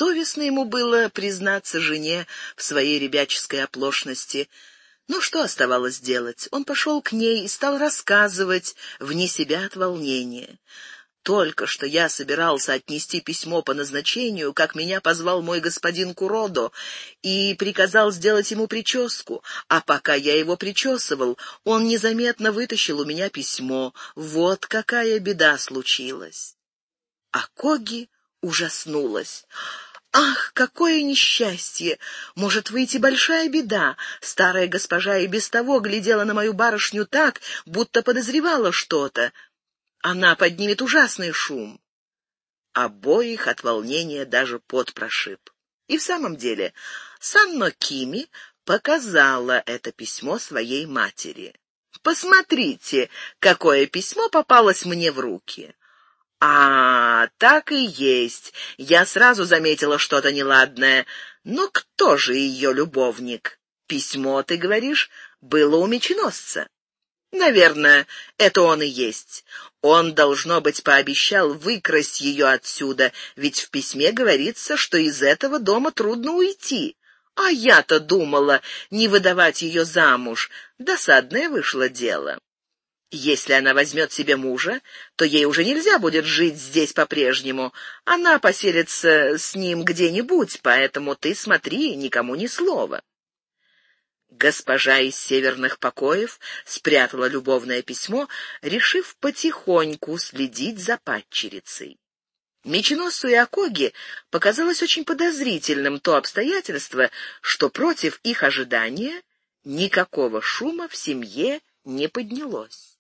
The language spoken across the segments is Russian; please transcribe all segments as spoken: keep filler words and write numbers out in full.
Совестно ему было признаться жене в своей ребяческой оплошности. Но что оставалось делать? Он пошел к ней и стал рассказывать, вне себя от волнения. «Только что я собирался отнести письмо по назначению, как меня позвал мой господин Куродо и приказал сделать ему прическу, а пока я его причесывал, он незаметно вытащил у меня письмо. Вот какая беда случилась!» А Коги ужаснулась. «Ах, какое несчастье! Может выйти большая беда. Старая госпожа и без того глядела на мою барышню так, будто подозревала что-то. Она поднимет ужасный шум». Обоих от волнения даже пот прошиб. И в самом деле Санно Кими показала это письмо своей матери. «Посмотрите, какое письмо попалось мне в руки». «А, так и есть. Я сразу заметила что-то неладное. Но кто же ее любовник? Письмо, ты говоришь, было у меченосца. Наверное, это он и есть. Он, должно быть, пообещал выкрасть ее отсюда, ведь в письме говорится, что из этого дома трудно уйти. А я-то думала не выдавать ее замуж. Досадное вышло дело. Если она возьмет себе мужа, то ей уже нельзя будет жить здесь по-прежнему. Она поселится с ним где-нибудь, поэтому ты смотри, никому ни слова». Госпожа из северных покоев спрятала любовное письмо, решив потихоньку следить за падчерицей. Меченосцу и Акоги показалось очень подозрительным то обстоятельство, что против их ожидания никакого шума в семье не поднялось.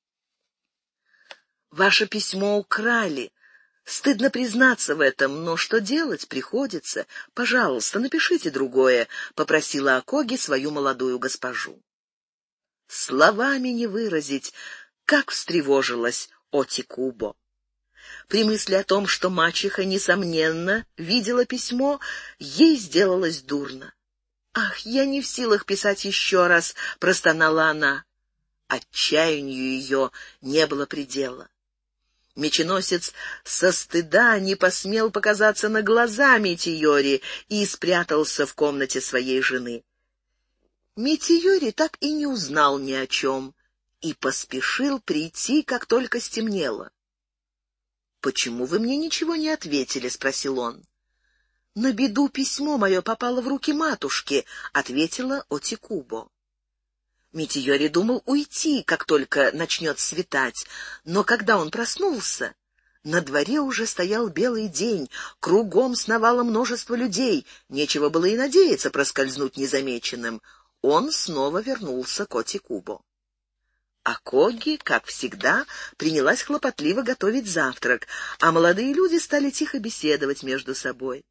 «Ваше письмо украли. Стыдно признаться в этом, но что делать приходится. Пожалуйста, напишите другое», — попросила Акоги свою молодую госпожу. Словами не выразить, как встревожилась Отикубо. При мысли о том, что мачеха, несомненно, видела письмо, ей сделалось дурно. «Ах, я не в силах писать еще раз», — простонала она. Отчаянию ее не было предела. Меченосец со стыда не посмел показаться на глаза Митиори и спрятался в комнате своей жены. Митиори так и не узнал ни о чем и поспешил прийти, как только стемнело. «Почему вы мне ничего не ответили?» — спросил он. «На беду письмо мое попало в руки матушки», — ответила Отикубо. Митиори думал уйти, как только начнет светать, но когда он проснулся, на дворе уже стоял белый день, кругом сновало множество людей, нечего было и надеяться проскользнуть незамеченным. Он снова вернулся к Отикубо. А Коги, как всегда, принялась хлопотливо готовить завтрак, а молодые люди стали тихо беседовать между собой.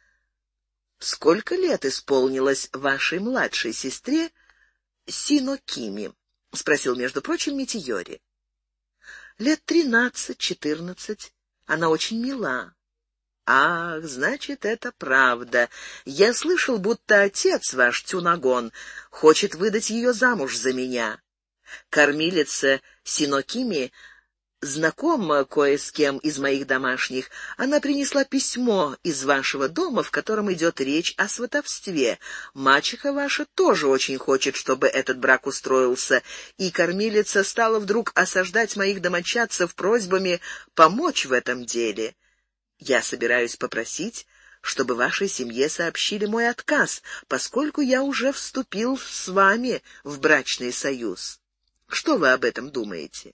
«Сколько лет исполнилось вашей младшей сестре Сино Кими?» — спросил, между прочим, Митиори. «Лет тринадцать-четырнадцать. Она очень мила». «Ах, значит, это правда. Я слышал, будто отец ваш, Тюнагон, хочет выдать ее замуж за меня. Кормилица Сино Кими знакома кое с кем из моих домашних. Она принесла письмо из вашего дома, в котором идет речь о сватовстве. Мачеха ваша тоже очень хочет, чтобы этот брак устроился, и кормилица стала вдруг осаждать моих домочадцев просьбами помочь в этом деле. Я собираюсь попросить, чтобы вашей семье сообщили мой отказ, поскольку я уже вступил с вами в брачный союз. Что вы об этом думаете?»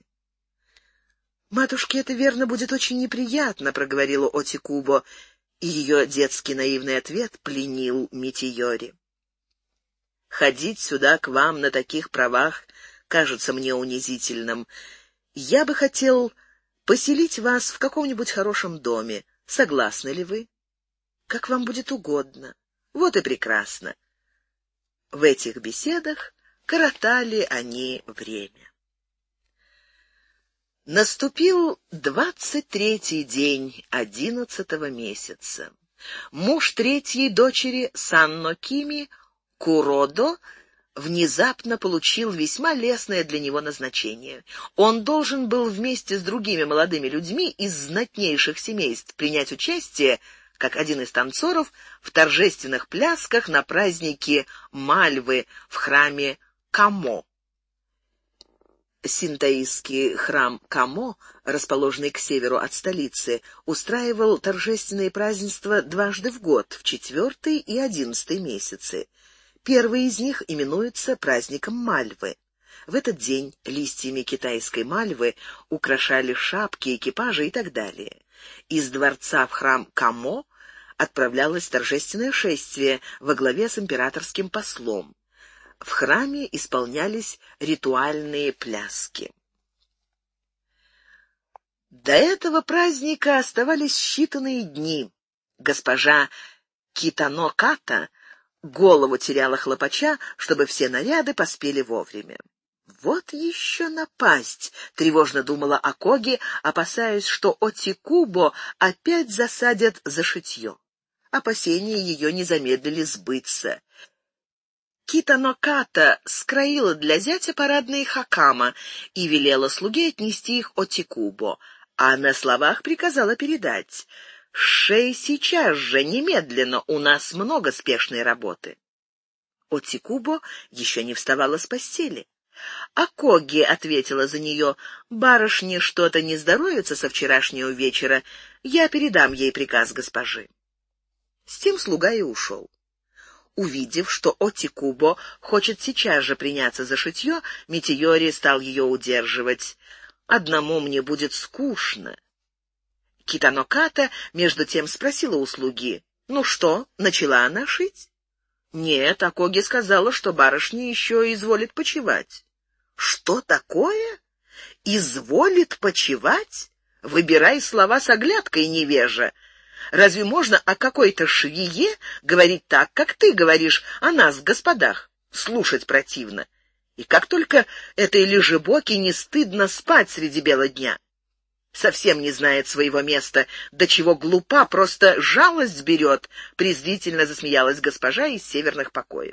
«Матушке это, верно, будет очень неприятно», — проговорила Отикубо, и ее детский наивный ответ пленил Митиори. «Ходить сюда к вам на таких правах кажется мне унизительным. Я бы хотел поселить вас в каком-нибудь хорошем доме. Согласны ли вы?» «Как вам будет угодно». «Вот и прекрасно». В этих беседах коротали они время. Наступил двадцать третий день одиннадцатого месяца. Муж третьей дочери Санно Кими, Куродо, внезапно получил весьма лестное для него назначение. Он должен был вместе с другими молодыми людьми из знатнейших семейств принять участие как один из танцоров в торжественных плясках на празднике Мальвы в храме Камо. Синтоистский храм Камо, расположенный к северу от столицы, устраивал торжественные празднества дважды в год, в четвертый и одиннадцатый месяцы. Первый из них именуется праздником Мальвы. В этот день листьями китайской мальвы украшали шапки, экипажи и так далее. Из дворца в храм Камо отправлялось торжественное шествие во главе с императорским послом. В храме исполнялись ритуальные пляски. До этого праздника оставались считанные дни. Госпожа Китано Ката голову теряла хлопача, чтобы все наряды поспели вовремя. «Вот еще напасть!» — тревожно думала Акоги, опасаясь, что Отикубо опять засадят за шитье. Опасения ее не замедлили сбыться. Китано Ката скроила для зятя парадные хакама и велела слуге отнести их Отикубо, а на словах приказала передать: «Шей сейчас же, немедленно, у нас много спешной работы». Отикубо еще не вставала с постели. Акоги ответила за нее: «Барышне что-то не здоровится со вчерашнего вечера, я передам ей приказ госпожи». С тем слуга и ушел. Увидев, что Отикубо хочет сейчас же приняться за шитье, Митиори стал ее удерживать. «Одному мне будет скучно». Китано Ката между тем спросила у слуги: «Ну что, начала она шить?» «Нет, Акоги сказала, что барышня еще изволит почивать». «Что такое? Изволит почивать? Выбирай слова с оглядкой, невежа. Разве можно о какой-то швее говорить так, как ты говоришь о нас, господах? Слушать противно. И как только этой лежебоке не стыдно спать среди бела дня. Совсем не знает своего места, до чего глупа, просто жалость берет», — презрительно засмеялась госпожа из северных покоев.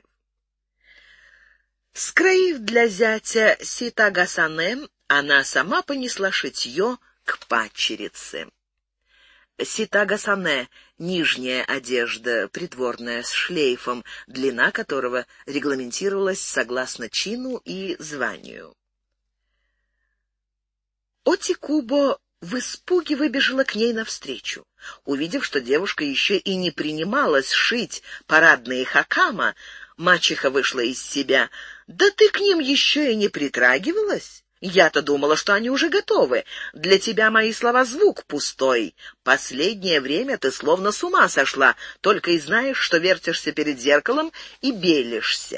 Скроив для зятя ситагасане, она сама понесла шитье к падчерице. Ситагасане — нижняя одежда, придворная, с шлейфом, длина которого регламентировалась согласно чину и званию. Отикубо в испуге выбежала к ней навстречу. Увидев, что девушка еще и не принималась шить парадные хакама, мачеха вышла из себя. «Да ты к ним еще и не притрагивалась? Я-то думала, что они уже готовы. Для тебя мои слова звук пустой. Последнее время ты словно с ума сошла, только и знаешь, что вертишься перед зеркалом и белишься».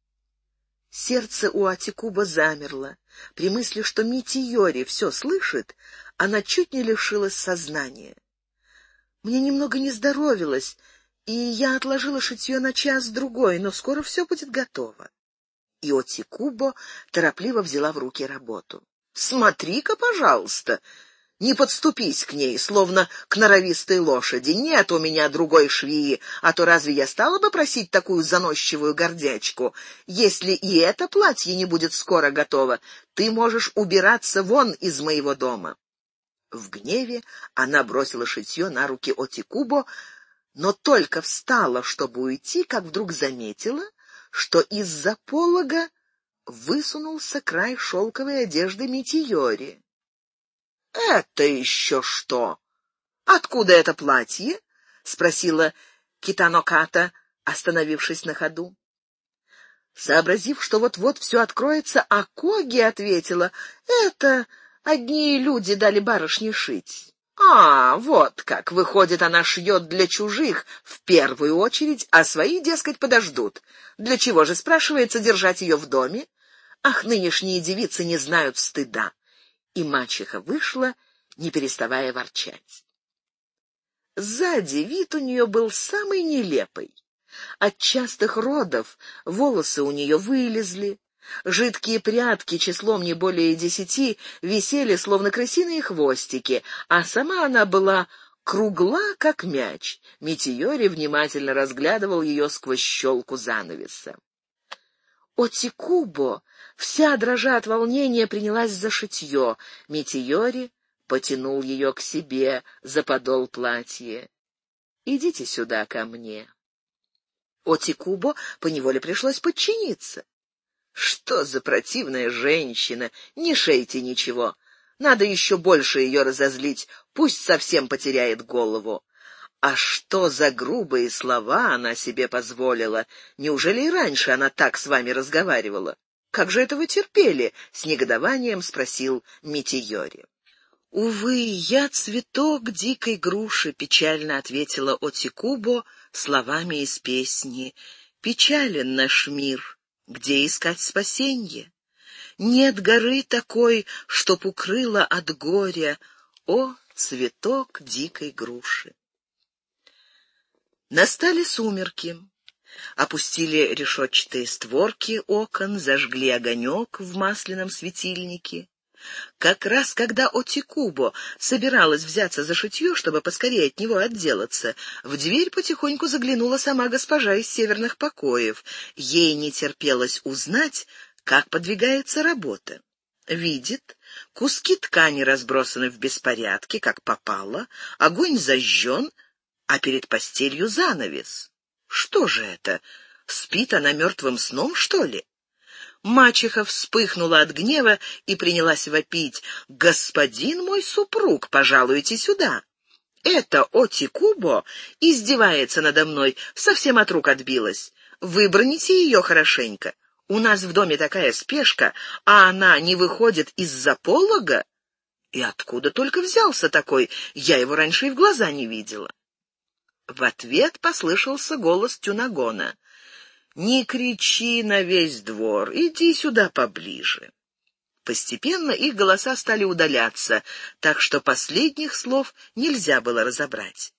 Сердце у Отикубо замерло. При мысли, что Митиори все слышит, она чуть не лишилась сознания. «Мне немного не здоровилось, и я отложила шитье на час-другой, но скоро все будет готово». И Отикубо торопливо взяла в руки работу. «Смотри-ка, пожалуйста, не подступись к ней, словно к норовистой лошади. Нет у меня другой швеи, а то разве я стала бы просить такую заносчивую гордячку? Если и это платье не будет скоро готово, ты можешь убираться вон из моего дома». В гневе она бросила шитье на руки Отикубо, но только встала, чтобы уйти, как вдруг заметила, что из-за полога высунулся край шелковой одежды Митиори. «Это еще что? Откуда это платье?» — спросила Китано Ката, остановившись на ходу. Сообразив, что вот-вот все откроется, Акоги ответила: «Это одни люди дали барышне шить». «А, вот как! Выходит, она шьет для чужих в первую очередь, а свои, дескать, подождут. Для чего же, спрашивается, держать ее в доме? Ах, нынешние девицы не знают стыда!» И мачеха вышла, не переставая ворчать. Сзади вид у нее был самый нелепый. От частых родов волосы у нее вылезли, жидкие прядки числом не более десяти висели, словно крысиные хвостики, а сама она была кругла, как мяч. Митиори внимательно разглядывал ее сквозь щелку занавеса. Отикубо, вся дрожа от волнения, принялась за шитье. Митиори потянул ее к себе за подол платья. идите сюда ко мне». Отикубо поневоле пришлось подчиниться. «Что за противная женщина? Не шейте ничего. Надо еще больше ее разозлить, пусть совсем потеряет голову. А что за грубые слова она себе позволила? Неужели и раньше она так с вами разговаривала? Как же это вы терпели?» — с негодованием спросил Митийори. «Увы, я цветок дикой груши», — печально ответила Отикубо словами из песни. «Печален наш мир, где искать спасенье? Нет горы такой, чтоб укрыла от горя, о, цветок дикой груши». Настали сумерки. Опустили решетчатые створки окон, зажгли огонек в масляном светильнике. Как раз когда Отикубо собиралась взяться за шитье, чтобы поскорее от него отделаться, в дверь потихоньку заглянула сама госпожа из северных покоев. Ей не терпелось узнать, как подвигается работа. Видит, куски ткани разбросаны в беспорядке, как попало, огонь зажжен, а перед постелью занавес. Что же это? Спит она мертвым сном, что ли? Мачеха вспыхнула от гнева и принялась вопить: «Господин мой супруг, пожалуйте сюда! Это Отикубо издевается надо мной, совсем от рук отбилась. Выброните ее хорошенько. У нас в доме такая спешка, а она не выходит из-за полога? И откуда только взялся такой? Я его раньше и в глаза не видела». В ответ послышался голос Тюнагона: «Не кричи на весь двор, иди сюда поближе». Постепенно их голоса стали удаляться, так что последних слов нельзя было разобрать.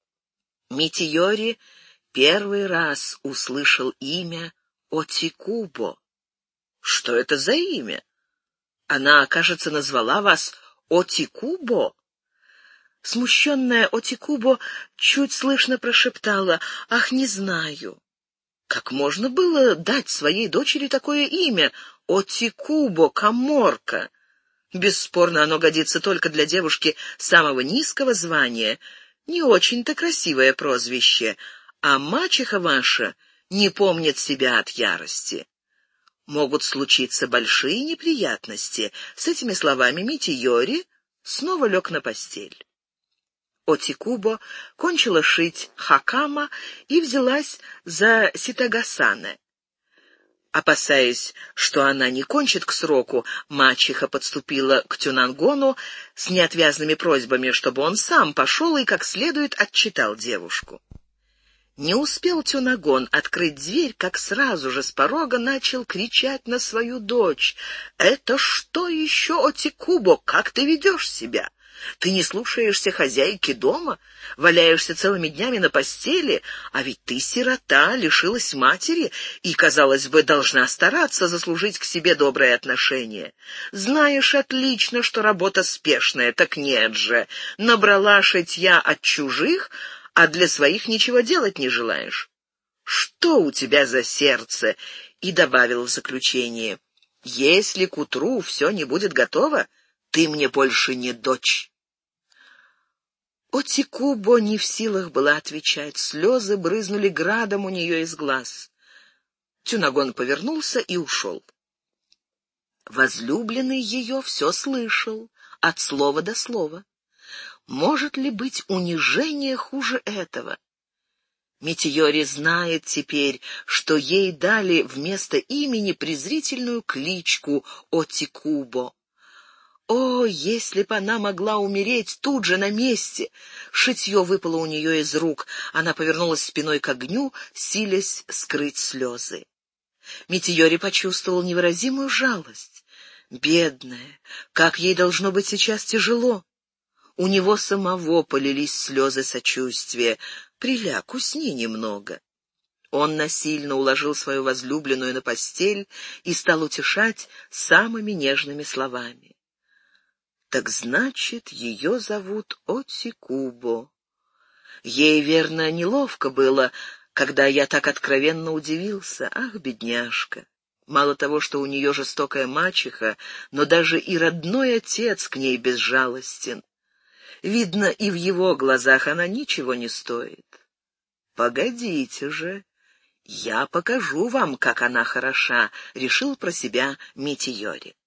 Митийори первый раз услышал имя Отикубо. «Что это за имя? Она, кажется, назвала вас Отикубо?» Смущенная Отикубо чуть слышно прошептала: «Ах, не знаю». Как можно было дать своей дочери такое имя — Отикубо Каморка? Бесспорно, оно годится только для девушки самого низкого звания. Не очень-то красивое прозвище, а мачеха ваша не помнит себя от ярости. Могут случиться большие неприятности. С этими словами Митийори снова лег на постель. Отикубо кончила шить хакама и взялась за ситагасане. Опасаясь, что она не кончит к сроку, мачеха подступила к Тюнангону с неотвязными просьбами, чтобы он сам пошел и как следует отчитал девушку. Не успел Тюнагон открыть дверь, как сразу же с порога начал кричать на свою дочь: «Это что еще, Отикубо, как ты ведешь себя? Ты не слушаешься хозяйки дома, валяешься целыми днями на постели, а ведь ты сирота, лишилась матери и, казалось бы, должна стараться заслужить к себе доброе отношение. Знаешь отлично, что работа спешная, так нет же, набрала шитья от чужих, а для своих ничего делать не желаешь. Что у тебя за сердце?» И добавил в заключение: «Если к утру все не будет готово, ты мне больше не дочь». Отикубо не в силах была отвечать, слезы брызнули градом у нее из глаз. Тюнагон повернулся и ушел. Возлюбленный ее все слышал, от слова до слова. Может ли быть унижение хуже этого? Митийори знает теперь, что ей дали вместо имени презрительную кличку Отикубо. О, если б она могла умереть тут же на месте! Шитье выпало у нее из рук. Она повернулась спиной к огню, силясь скрыть слезы. Митийори почувствовал невыразимую жалость. Бедная, как ей должно быть сейчас тяжело. У него самого полились слезы сочувствия. «Приляг, усни немного». Он насильно уложил свою возлюбленную на постель и стал утешать самыми нежными словами. «Так значит, ее зовут Отикубо. Ей, верно, неловко было, когда я так откровенно удивился. Ах, бедняжка! Мало того, что у нее жестокая мачеха, но даже и родной отец к ней безжалостен. Видно, и в его глазах она ничего не стоит. Погодите же, я покажу вам, как она хороша, решил про себя Метеорик.